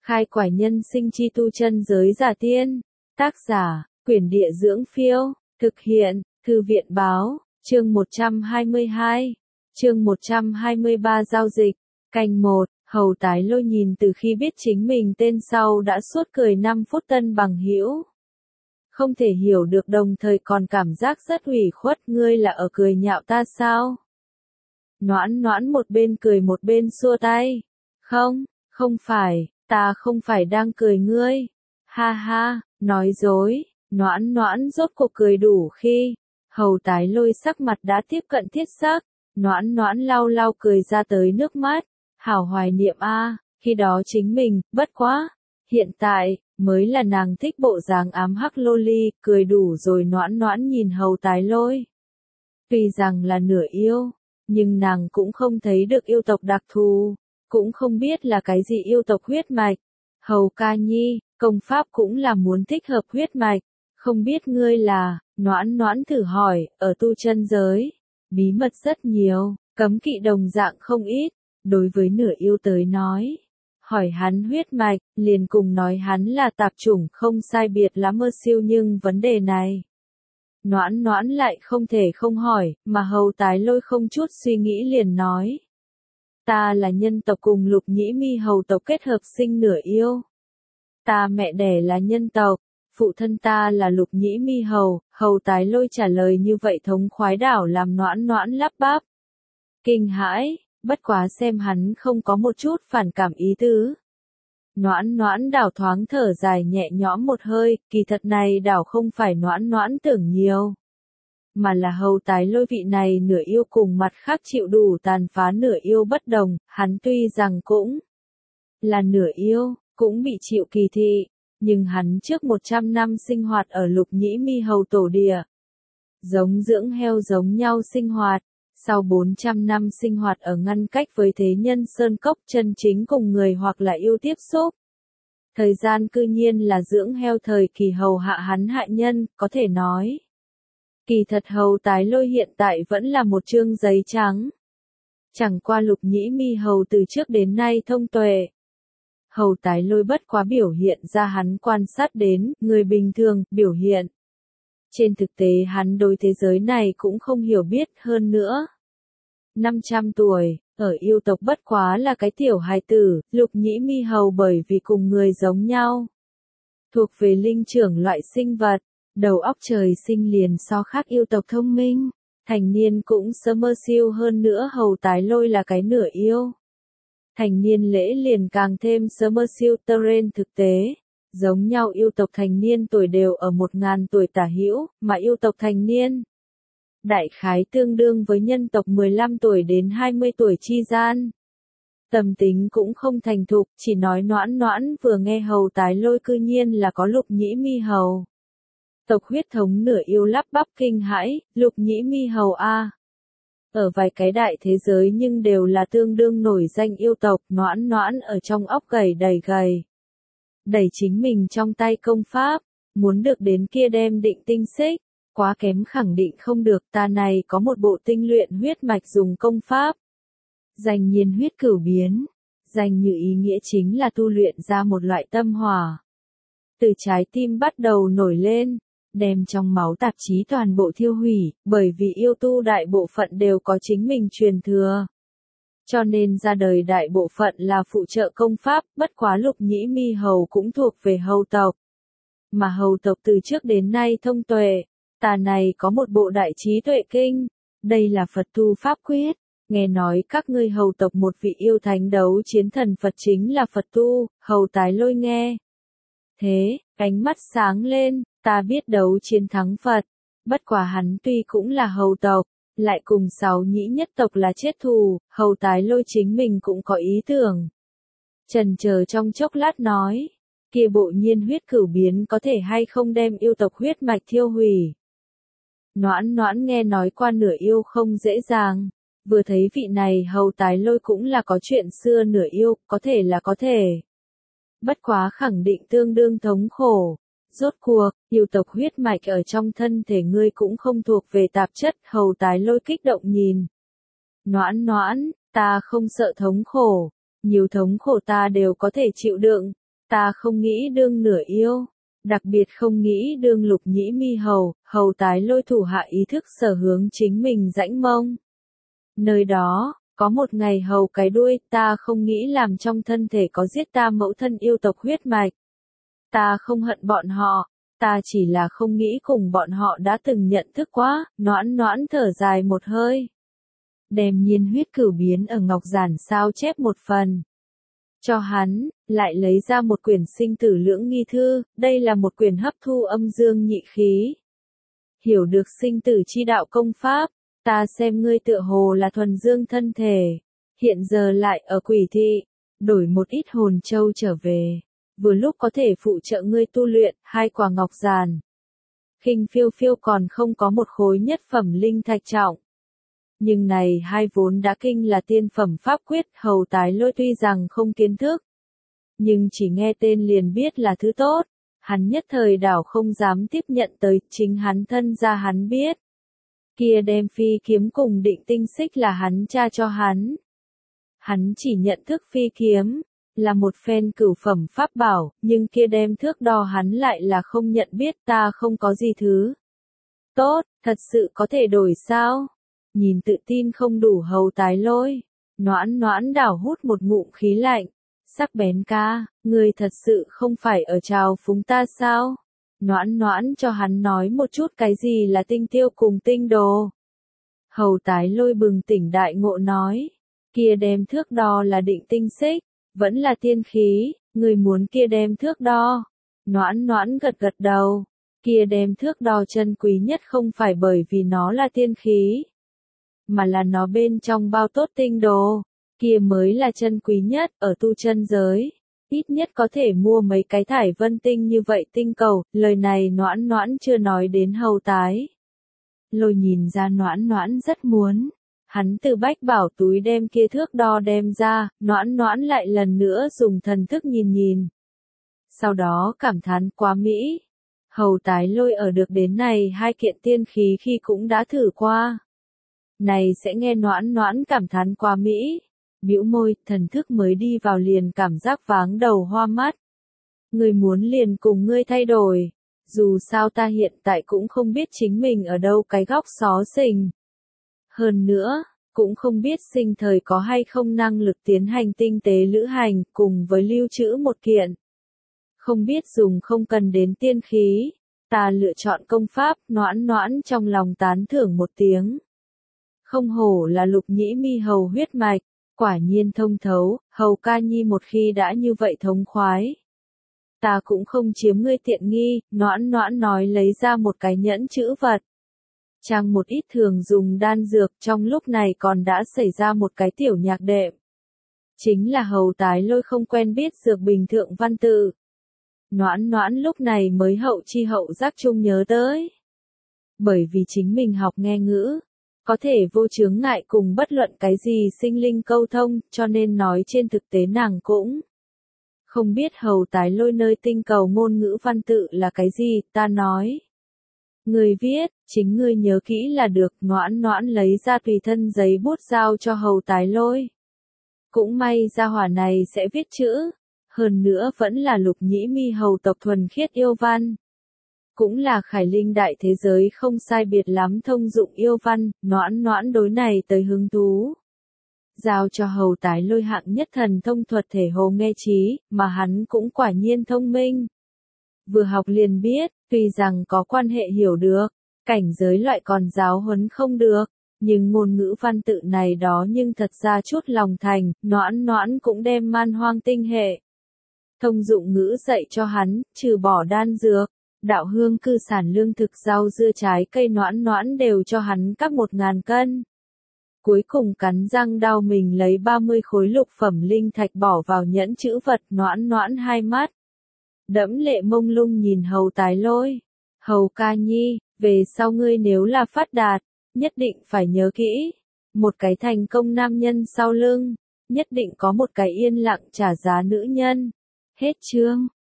Khai quải nhân sinh chi tu chân giới giả tiên. Tác giả, Quyển Địa Dưỡng Phiêu. Thực hiện, Thư viện Báo. Chương 122. Chương 123 giao dịch. Canh 1. Hầu Tái Lôi nhìn từ khi biết chính mình tên sau đã suốt cười 5 phút tân bằng hữu. Không thể hiểu được, đồng thời còn cảm giác rất ủy khuất. Ngươi là ở cười nhạo ta sao? Noãn Noãn một bên cười một bên xua tay. Không phải, ta không phải đang cười ngươi. Ha ha, nói dối. Noãn Noãn rốt cuộc cười đủ khi Hầu Tái Lôi sắc mặt đã tiếp cận thiết sắc. Noãn Noãn lau lau cười ra tới nước mắt. Hảo hoài niệm a, khi đó chính mình, bất quá. Hiện tại, mới là nàng thích bộ dáng ám hắc loli, cười đủ rồi. Noãn Noãn nhìn Hầu Tái Lôi. Tuy rằng là nửa yêu, nhưng nàng cũng không thấy được yêu tộc đặc thù, cũng không biết là cái gì yêu tộc huyết mạch. Hầu ca nhi, công pháp cũng là muốn thích hợp huyết mạch, không biết ngươi là, Noãn Noãn thử hỏi, ở tu chân giới, bí mật rất nhiều, cấm kỵ đồng dạng không ít, đối với nửa yêu tới nói. Hỏi hắn huyết mạch, liền cùng nói hắn là tạp chủng không sai biệt lắm mơ siêu, nhưng vấn đề này. Noãn Noãn lại không thể không hỏi, mà Hầu Tái Lôi không chút suy nghĩ liền nói. Ta là nhân tộc cùng Lục Nhĩ Mi hầu tộc kết hợp sinh nửa yêu. Ta mẹ đẻ là nhân tộc, phụ thân ta là Lục Nhĩ Mi hầu. Hầu Tái Lôi trả lời như vậy thống khoái đảo làm Noãn Noãn lắp bắp. Kinh hãi, bất quá xem hắn không có một chút phản cảm ý tứ. Noãn Noãn đảo thoáng thở dài nhẹ nhõm một hơi, kỳ thật này đảo không phải Noãn Noãn tưởng nhiều. Mà là Hầu Tái Lôi vị này nửa yêu cùng mặt khác chịu đủ tàn phá nửa yêu bất đồng, hắn tuy rằng cũng là nửa yêu, cũng bị chịu kỳ thị, nhưng hắn trước 100 năm sinh hoạt ở Lục Nhĩ Mi hầu tổ địa. Giống dưỡng heo giống nhau sinh hoạt, sau 400 năm sinh hoạt ở ngăn cách với thế nhân sơn cốc, chân chính cùng người hoặc là yêu tiếp xúc. Thời gian cư nhiên là dưỡng heo thời kỳ hầu hạ hắn hạ nhân, có thể nói. Kỳ thật Hầu Tái Lôi hiện tại vẫn là một trương giấy trắng. Chẳng qua Lục Nhĩ Mi hầu từ trước đến nay thông tuệ. Hầu Tái Lôi bất quá biểu hiện ra hắn quan sát đến, người bình thường, biểu hiện. Trên thực tế hắn đối thế giới này cũng không hiểu biết hơn nữa. 500 tuổi, ở yêu tộc bất quá là cái tiểu hài tử, Lục Nhĩ Mi hầu bởi vì cùng người giống nhau. Thuộc về linh trưởng loại sinh vật, đầu óc trời sinh liền so khác yêu tộc thông minh, thành niên cũng sơ mơ siêu hơn nữa. Hầu Tái Lôi là cái nửa yêu. Thành niên lễ liền càng thêm sơ mơ siêu. Trên thực tế, giống nhau yêu tộc thành niên tuổi đều ở 1000 tuổi tả hữu, mà yêu tộc thành niên đại khái tương đương với nhân tộc 15 tuổi đến 20 tuổi chi gian. Tâm tính cũng không thành thục, chỉ nói Noãn Noãn vừa nghe Hầu Tái Lôi cư nhiên là có Lục Nhĩ Mi hầu tộc huyết thống nửa yêu, lắp bắp kinh hãi, Lục Nhĩ Mi hầu a. Ở vài cái đại thế giới nhưng đều là tương đương nổi danh yêu tộc. Noãn Noãn ở trong óc gầy gầy. Đẩy chính mình trong tay công pháp, muốn được đến kia đem định tinh xích, quá kém khẳng định không được. Ta này có một bộ tinh luyện huyết mạch dùng công pháp. Danh nhiên huyết cửu biến, danh như ý nghĩa chính là tu luyện ra một loại tâm hỏa. Từ trái tim bắt đầu nổi lên, đem trong máu tạp chí toàn bộ thiêu hủy, bởi vì yêu tu đại bộ phận đều có chính mình truyền thừa. Cho nên ra đời đại bộ phận là phụ trợ công pháp, bất quá Lục Nhĩ Mi hầu cũng thuộc về hầu tộc. Mà hầu tộc từ trước đến nay thông tuệ, ta này có một bộ đại trí tuệ kinh, đây là Phật tu pháp quyết. Nghe nói các ngươi hầu tộc một vị yêu thánh đấu chiến thần Phật chính là Phật tu. Hầu Tái Lôi nghe thế, ánh mắt sáng lên, ta biết đấu chiến thắng Phật, bất quá hắn tuy cũng là hầu tộc, lại cùng 6 nhĩ nhất tộc là chết thù. Hầu Tái Lôi chính mình cũng có ý tưởng. Chần chờ trong chốc lát nói, kia bộ nhiên huyết cửu biến có thể hay không đem yêu tộc huyết mạch thiêu hủy. Noãn Noãn nghe nói qua nửa yêu không dễ dàng, vừa thấy vị này Hầu Tái Lôi cũng là có chuyện xưa nửa yêu, có thể là có thể. Bất quá khẳng định tương đương thống khổ. Rốt cuộc, yêu tộc huyết mạch ở trong thân thể ngươi cũng không thuộc về tạp chất. Hầu Tái Lôi kích động nhìn. Noãn Noãn, ta không sợ thống khổ, nhiều thống khổ ta đều có thể chịu đựng, Ta không nghĩ đương nửa yêu, đặc biệt không nghĩ đương Lục Nhĩ Mi hầu, hầu tái lôi thủ hạ ý thức sở hướng chính mình rãnh mông. Nơi đó, có một ngày hầu cái đuôi, ta không nghĩ làm trong thân thể có giết ta mẫu thân yêu tộc huyết mạch. Ta không hận bọn họ, ta chỉ là không nghĩ cùng bọn họ đã từng nhận thức quá, noãn noãn thở dài một hơi. Đem nhiên huyết cửu biến ở ngọc giản sao chép một phần. Cho hắn, lại lấy ra một quyển sinh tử lưỡng nghi thư, đây là một quyển hấp thu âm dương nhị khí. Hiểu được sinh tử chi đạo công pháp, ta xem ngươi tựa hồ là thuần dương thân thể, hiện giờ lại ở quỷ thị, đổi một ít hồn châu trở về, vừa lúc có thể phụ trợ ngươi tu luyện, hai quả ngọc giản. Khinh phiêu phiêu còn không có một khối nhất phẩm linh thạch trọng. Nhưng này hai vốn đã kinh là tiên phẩm pháp quyết, hầu tái lôi tuy rằng không kiến thức, nhưng chỉ nghe tên liền biết là thứ tốt, hắn nhất thời đảo không dám tiếp nhận tới, chính hắn thân ra hắn biết. Kia đem phi kiếm cùng định tinh xích là hắn cha cho hắn. Hắn chỉ nhận thức phi kiếm, là một phen cửu phẩm pháp bảo, nhưng kia đem thước đo hắn lại là không nhận biết, ta không có gì thứ. Tốt, thật sự có thể đổi sao? Nhìn tự tin không đủ hầu tái lôi, noãn noãn đảo hút một ngụm khí lạnh, sắc bén ca, người thật sự không phải ở trào phúng ta sao? Noãn noãn cho hắn nói một chút cái gì là tinh tiêu cùng tinh đồ. Hầu tái lôi bừng tỉnh đại ngộ nói, kia đem thước đo là định tinh xích, vẫn là tiên khí, người muốn kia đem thước đo. Noãn noãn gật gật đầu, kia đem thước đo chân quý nhất không phải bởi vì nó là tiên khí, mà là nó bên trong bao tốt tinh đồ, kia mới là chân quý nhất ở tu chân giới. Ít nhất có thể mua mấy cái thải vân tinh như vậy tinh cầu, lời này noãn noãn chưa nói đến hầu tái. Lôi nhìn ra noãn noãn rất muốn. Hắn từ bách bảo túi đem kia thước đo đem ra, noãn noãn lại lần nữa dùng thần thức nhìn nhìn. Sau đó cảm thán quá mỹ. Hầu tái lôi ở được đến này hai kiện tiên khí khi cũng đã thử qua. Này sẽ nghe noãn noãn cảm thán quá mỹ. Bĩu môi, thần thức mới đi vào liền cảm giác váng đầu hoa mắt. Người muốn liền cùng ngươi thay đổi. Dù sao ta hiện tại cũng không biết chính mình ở đâu cái góc xó xỉnh. Hơn nữa, cũng không biết sinh thời có hay không năng lực tiến hành tinh tế lữ hành cùng với lưu trữ một kiện. Không biết dùng không cần đến tiên khí. Ta lựa chọn công pháp, noãn noãn trong lòng tán thưởng một tiếng. Không hổ là Lục Nhĩ Mi hầu huyết mạch. Quả nhiên thông thấu, hầu ca nhi một khi đã như vậy thống khoái. Ta cũng không chiếm ngươi tiện nghi, noãn noãn nói lấy ra một cái nhẫn chữ vật. Trang một ít thường dùng đan dược, trong lúc này còn đã xảy ra một cái tiểu nhạc đệm. Chính là hầu tái lôi không quen biết dược bình thượng văn tự. Noãn noãn lúc này mới hậu chi hậu giác chung nhớ tới. Bởi vì chính mình học nghe ngữ. Có thể vô chướng ngại cùng bất luận cái gì sinh linh câu thông, cho nên nói trên thực tế nàng cũng không biết hầu tái lôi nơi tinh cầu ngôn ngữ văn tự là cái gì, ta nói. Người viết, chính ngươi nhớ kỹ là được, noãn noãn lấy ra tùy thân giấy bút giao cho hầu tái lôi. Cũng may gia hỏa này sẽ viết chữ, hơn nữa vẫn là Lục Nhĩ Mi hầu tộc thuần khiết yêu văn. Cũng là khải linh đại thế giới không sai biệt lắm thông dụng yêu văn, noãn noãn đối này tới hứng thú. Giao cho hầu tái lôi hạng nhất thần thông thuật thể hồ nghe trí, mà hắn cũng quả nhiên thông minh. Vừa học liền biết, tuy rằng có quan hệ hiểu được, cảnh giới loại còn giáo huấn không được, nhưng ngôn ngữ văn tự này đó nhưng thật ra chút lòng thành, noãn noãn cũng đem man hoang tinh hệ. Thông dụng ngữ dạy cho hắn, trừ bỏ đan dược. Đạo hương cư sản lương thực rau dưa trái cây noãn noãn đều cho hắn các 1000 cân. Cuối cùng cắn răng đau mình lấy 30 khối lục phẩm linh thạch bỏ vào nhẫn chữ vật noãn noãn hai mắt. Đẫm lệ mông lung nhìn hầu tái lôi. Hầu ca nhi, về sau ngươi nếu là phát đạt, nhất định phải nhớ kỹ. Một cái thành công nam nhân sau lưng, nhất định có một cái yên lặng trả giá nữ nhân. Hết chương.